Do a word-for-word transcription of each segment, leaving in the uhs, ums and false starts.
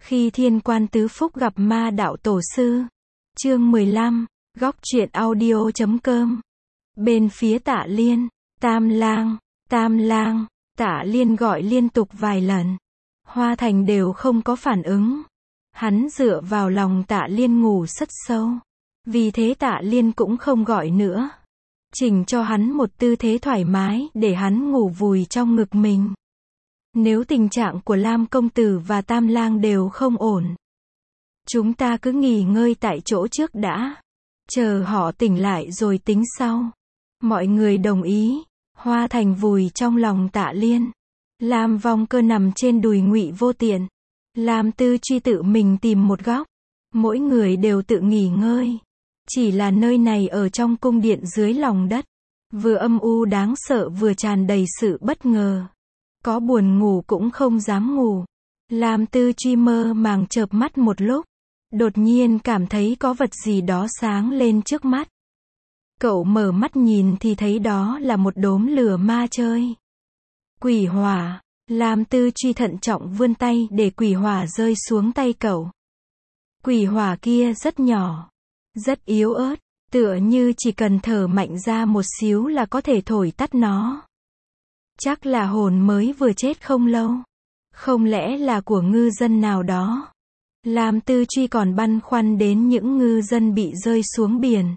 Khi Thiên Quan Tứ Phúc gặp Ma Đạo Tổ Sư. Chương mười lăm, góc truyện audio chấm com. Bên phía Tạ Liên, Tam Lang, Tam Lang, Tạ Liên gọi liên tục vài lần. Hoa Thành đều không có phản ứng. Hắn dựa vào lòng Tạ Liên ngủ rất sâu. Vì thế Tạ Liên cũng không gọi nữa. Chỉnh cho hắn một tư thế thoải mái để hắn ngủ vùi trong ngực mình. Nếu tình trạng của Lam Công Tử và Tam Lang đều không ổn, chúng ta cứ nghỉ ngơi tại chỗ trước đã. Chờ họ tỉnh lại rồi tính sau. Mọi người đồng ý. Hoa Thành vùi trong lòng Tạ Liên. Lam Vong Cơ nằm trên đùi Ngụy Vô Tiện. Lam Tư Truy tự mình tìm một góc. Mỗi người đều tự nghỉ ngơi. Chỉ là nơi này ở trong cung điện dưới lòng đất. Vừa âm u đáng sợ vừa tràn đầy sự bất ngờ. Có buồn ngủ cũng không dám ngủ. Lam Tư Truy mơ màng chợp mắt một lúc. Đột nhiên cảm thấy có vật gì đó sáng lên trước mắt. Cậu mở mắt nhìn thì thấy đó là một đốm lửa ma chơi. Quỷ hỏa. Lam Tư Truy thận trọng vươn tay để quỷ hỏa rơi xuống tay cậu. Quỷ hỏa kia rất nhỏ, rất yếu ớt, tựa như chỉ cần thở mạnh ra một xíu là có thể thổi tắt nó. Chắc là hồn mới vừa chết không lâu. Không lẽ là của ngư dân nào đó? Lam Tư Truy còn băn khoăn đến những ngư dân bị rơi xuống biển.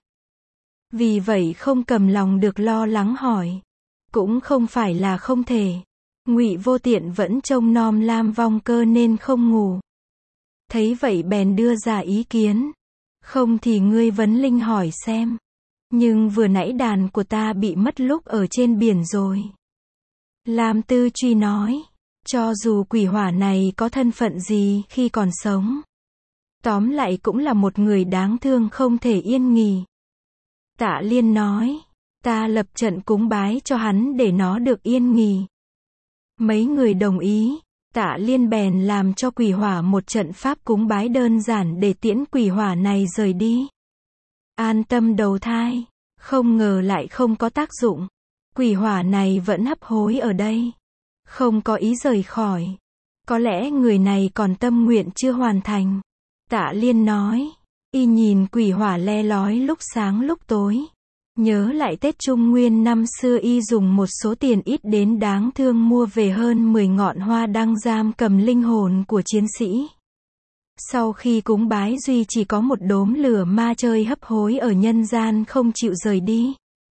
Vì vậy không cầm lòng được lo lắng hỏi. Cũng không phải là không thể. Ngụy Vô Tiện vẫn trông nom Lam Vong Cơ nên không ngủ. Thấy vậy bèn đưa ra ý kiến. Không thì ngươi vấn linh hỏi xem. Nhưng vừa nãy đàn của ta bị mất lúc ở trên biển rồi. Lam Tư Truy nói. Cho dù quỷ hỏa này có thân phận gì khi còn sống, tóm lại cũng là một người đáng thương không thể yên nghỉ. Tạ Liên nói. Ta lập trận cúng bái cho hắn để nó được yên nghỉ. Mấy người đồng ý. Tạ Liên bèn làm cho quỷ hỏa một trận pháp cúng bái đơn giản để tiễn quỷ hỏa này rời đi. An tâm đầu thai. Không ngờ lại không có tác dụng. Quỷ hỏa này vẫn hấp hối ở đây. Không có ý rời khỏi. Có lẽ người này còn tâm nguyện chưa hoàn thành. Tạ Liên nói. Y nhìn quỷ hỏa le lói lúc sáng lúc tối. Nhớ lại Tết Trung Nguyên năm xưa y dùng một số tiền ít đến đáng thương mua về hơn mười ngọn hoa đăng giam cầm linh hồn của chiến sĩ. Sau khi cúng bái duy chỉ có một đốm lửa ma chơi hấp hối ở nhân gian không chịu rời đi.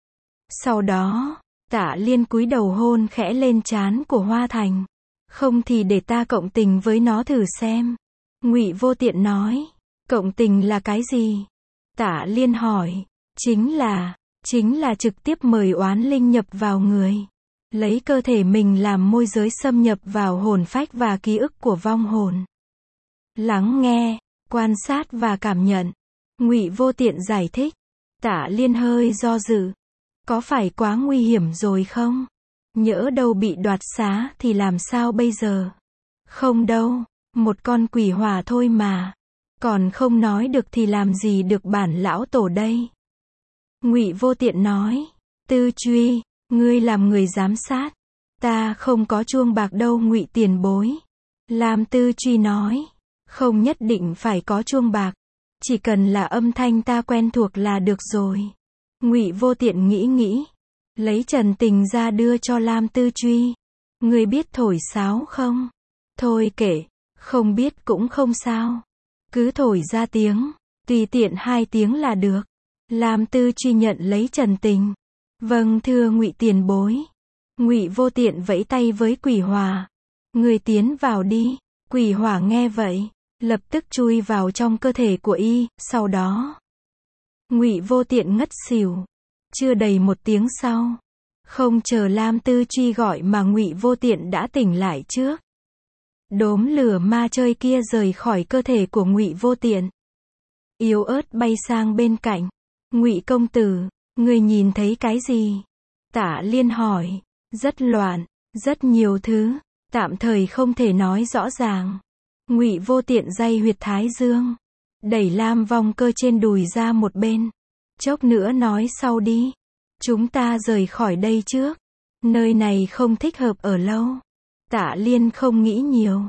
Sau đó, Tạ Liên cúi đầu hôn khẽ lên trán của Hoa Thành. Không thì để ta cộng tình với nó thử xem. Ngụy Vô Tiện nói. Cộng tình là cái gì? Tạ Liên hỏi. Chính là, chính là trực tiếp mời oán linh nhập vào người. Lấy cơ thể mình làm môi giới xâm nhập vào hồn phách và ký ức của vong hồn. Lắng nghe, quan sát và cảm nhận. Ngụy Vô Tiện giải thích. Tạ Liên hơi do dự. Có phải quá nguy hiểm rồi không? Nhỡ đâu bị đoạt xá thì làm sao bây giờ? Không đâu, một con quỷ hỏa thôi mà. Còn không nói được thì làm gì được bản lão tổ đây? Ngụy Vô Tiện nói. Tư Truy, ngươi làm người giám sát. Ta không có chuông bạc đâu Ngụy tiền bối. Lam Tư Truy nói. Không nhất định phải có chuông bạc. Chỉ cần là âm thanh ta quen thuộc là được rồi. Ngụy Vô Tiện nghĩ nghĩ. Lấy trần tình ra đưa cho Lam Tư Truy. Ngươi biết thổi sáo không? Thôi kệ, không biết cũng không sao. Cứ thổi ra tiếng, tùy tiện hai tiếng là được. Lam Tư Truy nhận lấy trần tình. Vâng thưa Ngụy tiền bối. Ngụy Vô Tiện vẫy tay với quỷ hỏa. Ngươi tiến vào đi. Quỷ hỏa nghe vậy, lập tức chui vào trong cơ thể của y, sau đó Ngụy Vô Tiện ngất xỉu. Chưa đầy một tiếng sau, không chờ Lam Tư Truy gọi mà Ngụy Vô Tiện đã tỉnh lại trước. Đốm lửa ma chơi kia rời khỏi cơ thể của Ngụy Vô Tiện. Yếu ớt bay sang bên cạnh. Ngụy công tử, ngươi nhìn thấy cái gì? Tạ Liên hỏi. Rất loạn, rất nhiều thứ, tạm thời không thể nói rõ ràng. Ngụy Vô Tiện day huyệt thái dương, đẩy Lam Vong Cơ trên đùi ra một bên. Chốc nữa nói sau đi. Chúng ta rời khỏi đây trước. Nơi này không thích hợp ở lâu. Tạ Liên không nghĩ nhiều.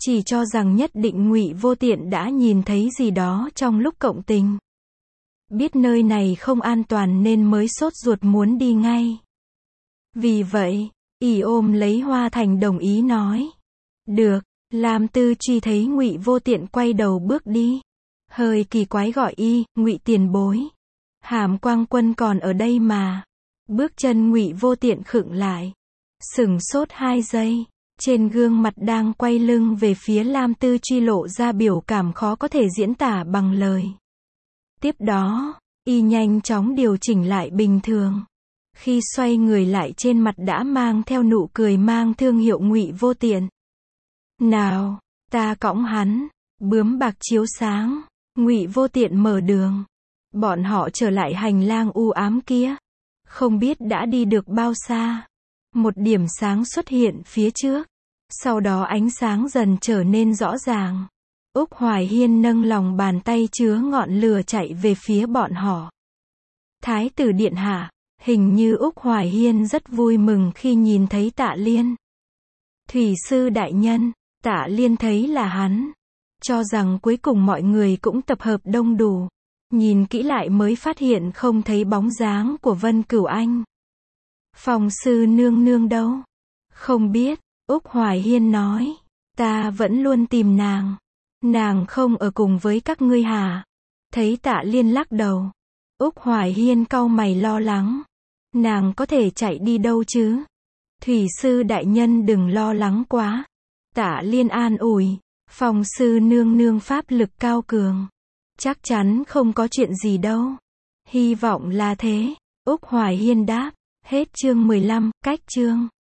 chỉ cho rằng nhất định Ngụy Vô Tiện đã nhìn thấy gì đó trong lúc cộng tình. Biết nơi này không an toàn nên mới sốt ruột muốn đi ngay. Vì vậy, y ôm lấy Hoa Thành đồng ý nói. Được. Lam Tư Truy thấy Ngụy Vô Tiện quay đầu bước đi, hơi kỳ quái gọi y, Ngụy tiền bối. Hàm Quang Quân còn ở đây mà. Bước chân Ngụy Vô Tiện khựng lại, sửng sốt hai giây, trên gương mặt đang quay lưng về phía Lam Tư Truy lộ ra biểu cảm khó có thể diễn tả bằng lời. Tiếp đó, y nhanh chóng điều chỉnh lại bình thường. Khi xoay người lại trên mặt đã mang theo nụ cười mang thương hiệu Ngụy Vô Tiện. Nào, ta cõng hắn. Bướm bạc chiếu sáng, Ngụy Vô Tiện mở đường. Bọn họ trở lại hành lang u ám kia. Không biết đã đi được bao xa. Một điểm sáng xuất hiện phía trước. Sau đó ánh sáng dần trở nên rõ ràng. Úc Hoài Hiên nâng lòng bàn tay chứa ngọn lửa chạy về phía bọn họ. Thái tử điện hạ, hình như Úc Hoài Hiên rất vui mừng khi nhìn thấy Tạ Liên. Thủy sư đại nhân, Tạ Liên thấy là hắn. Cho rằng cuối cùng mọi người cũng tập hợp đông đủ. Nhìn kỹ lại mới phát hiện không thấy bóng dáng của Vân Cửu Anh. Phòng sư nương nương đâu? Không biết, Úc Hoài Hiên nói. Ta vẫn luôn tìm nàng. Nàng không ở cùng với các ngươi hả? Thấy Tạ Liên lắc đầu. Úc Hoài Hiên cau mày lo lắng. Nàng có thể chạy đi đâu chứ? Thủy sư đại nhân đừng lo lắng quá. Tạ Liên an ủi. Phòng sư nương nương pháp lực cao cường. Chắc chắn không có chuyện gì đâu. Hy vọng là thế. Úc Hoài Hiên đáp. Hết chương mười lăm, cách chương.